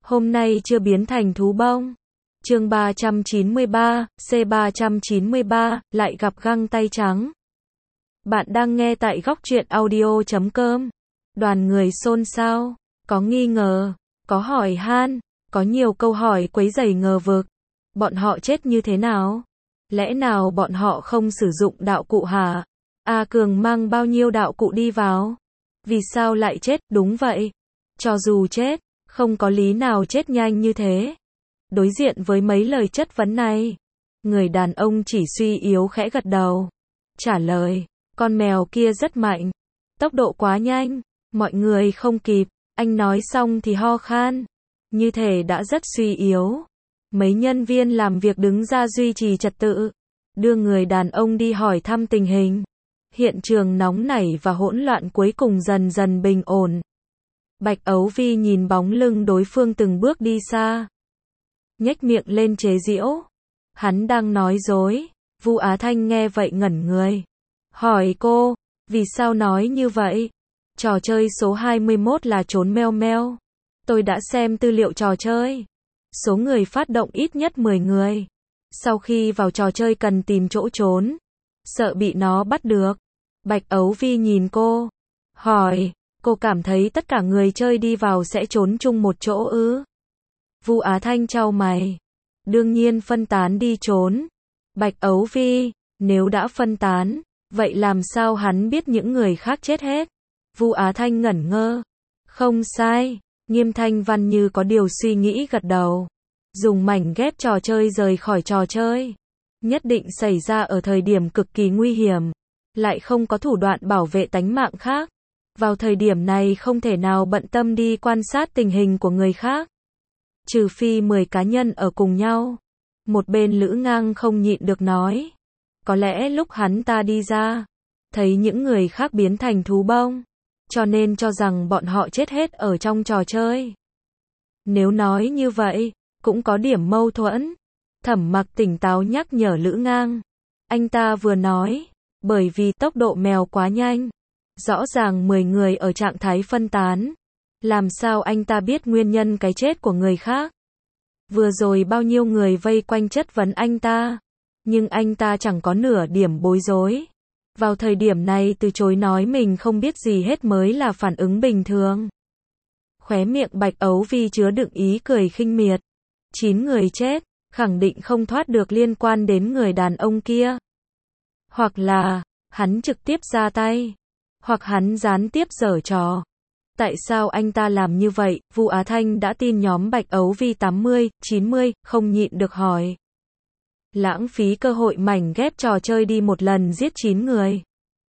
Hôm nay chưa biến thành thú bông. Chương 393, C393, lại gặp găng tay trắng. Bạn đang nghe tại góc truyện audio.com. Đoàn người xôn xao, có nghi ngờ, có hỏi han, có nhiều câu hỏi quấy rầy ngờ vực. Bọn họ chết như thế nào? Lẽ nào bọn họ không sử dụng đạo cụ hả? A Cường mang bao nhiêu đạo cụ đi vào? Vì sao lại chết? Đúng vậy. Cho dù chết, không có lý nào chết nhanh như thế. Đối diện với mấy lời chất vấn này, người đàn ông chỉ suy yếu khẽ gật đầu. Trả lời, con mèo kia rất mạnh. Tốc độ quá nhanh, mọi người không kịp. Anh nói xong thì ho khan. Như thể đã rất suy yếu. Mấy nhân viên làm việc đứng ra duy trì trật tự, đưa người đàn ông đi hỏi thăm tình hình. Hiện trường nóng nảy và hỗn loạn cuối cùng dần dần bình ổn. Bạch Ấu Vi nhìn bóng lưng đối phương từng bước đi xa, nhếch miệng lên chế giễu. Hắn đang nói dối. Vu Á Thanh nghe vậy ngẩn người. Hỏi cô, vì sao nói như vậy? Trò chơi số 21 là trốn meo meo. Tôi đã xem tư liệu trò chơi. Số người phát động ít nhất 10 người. Sau khi vào trò chơi cần tìm chỗ trốn, sợ bị nó bắt được. Bạch Ấu Vi nhìn cô, hỏi, cô cảm thấy tất cả người chơi đi vào sẽ trốn chung một chỗ ư? Vu Á Thanh chau mày. Đương nhiên phân tán đi trốn. Bạch Ấu Vi, nếu đã phân tán, vậy làm sao hắn biết những người khác chết hết? Vu Á Thanh ngẩn ngơ. Không sai. Nghiêm Thanh Văn như có điều suy nghĩ gật đầu. Dùng mảnh ghép trò chơi rời khỏi trò chơi. Nhất định xảy ra ở thời điểm cực kỳ nguy hiểm. Lại không có thủ đoạn bảo vệ tánh mạng khác. Vào thời điểm này không thể nào bận tâm đi quan sát tình hình của người khác. Trừ phi 10 cá nhân ở cùng nhau. Một bên Lữ Ngang không nhịn được nói. Có lẽ lúc hắn ta đi ra, thấy những người khác biến thành thú bông, cho nên cho rằng bọn họ chết hết ở trong trò chơi. Nếu nói như vậy, cũng có điểm mâu thuẫn. Thẩm Mặc tỉnh táo nhắc nhở Lữ Ngang. Anh ta vừa nói, bởi vì tốc độ mèo quá nhanh. Rõ ràng 10 người ở trạng thái phân tán. Làm sao anh ta biết nguyên nhân cái chết của người khác? Vừa rồi bao nhiêu người vây quanh chất vấn anh ta. Nhưng anh ta chẳng có nửa điểm bối rối. Vào thời điểm này từ chối nói mình không biết gì hết mới là phản ứng bình thường. Khóe miệng Bạch Ấu Vi chứa đựng ý cười khinh miệt. 9 người chết, khẳng định không thoát được liên quan đến người đàn ông kia. Hoặc là, hắn trực tiếp ra tay. Hoặc hắn gián tiếp giở trò. Tại sao anh ta làm như vậy? Vu Á Thanh đã tin nhóm Bạch Ấu Vi 80, 90, không nhịn được hỏi. Lãng phí cơ hội mảnh ghép trò chơi đi một lần giết 9 người.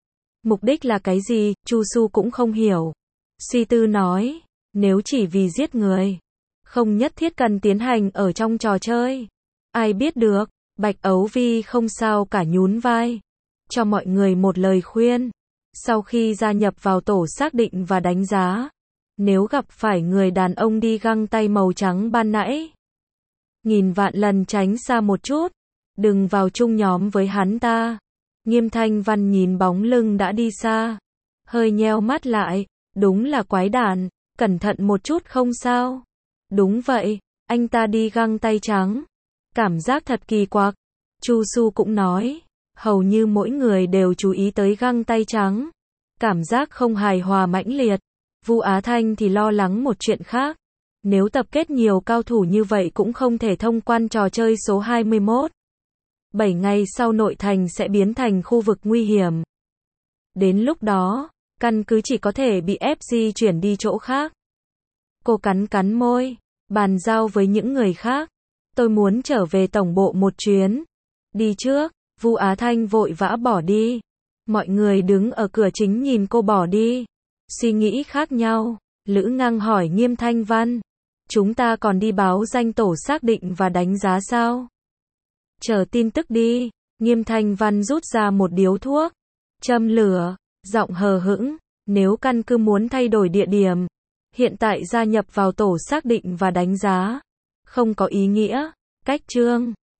Mục đích là cái gì? Chu Su cũng không hiểu. Suy tư nói, nếu chỉ vì giết người, không nhất thiết cần tiến hành ở trong trò chơi. Ai biết được? Bạch Ấu Vi không sao cả nhún vai. Cho mọi người một lời khuyên. Sau khi gia nhập vào tổ xác định và đánh giá, nếu gặp phải người đàn ông đi găng tay màu trắng ban nãy, nghìn vạn lần tránh xa một chút. Đừng vào chung nhóm với hắn ta. Nghiêm Thanh Văn nhìn bóng lưng đã đi xa, hơi nheo mắt lại. Đúng là quái đản. Cẩn thận một chút không sao? Đúng vậy, anh ta đi găng tay trắng. Cảm giác thật kỳ quặc. Chu Su cũng nói, hầu như mỗi người đều chú ý tới găng tay trắng. Cảm giác không hài hòa mãnh liệt. Vu Á Thanh thì lo lắng một chuyện khác. Nếu tập kết nhiều cao thủ như vậy cũng không thể thông quan trò chơi số 21. 7 ngày sau nội thành sẽ biến thành khu vực nguy hiểm. Đến lúc đó, căn cứ chỉ có thể bị ép di chuyển đi chỗ khác. Cô cắn cắn môi, bàn giao với những người khác. Tôi muốn trở về tổng bộ một chuyến. Đi trước. Vu Á Thanh vội vã bỏ đi. Mọi người đứng ở cửa chính nhìn cô bỏ đi. Suy nghĩ khác nhau. Lữ Ngang hỏi Nghiêm Thanh Văn. Chúng ta còn đi báo danh tổ xác định và đánh giá sao? Chờ tin tức đi. Nghiêm Thanh Văn rút ra một điếu thuốc. Châm lửa. Giọng hờ hững. Nếu căn cứ muốn thay đổi địa điểm, hiện tại gia nhập vào tổ xác định và đánh giá không có ý nghĩa. Cách chương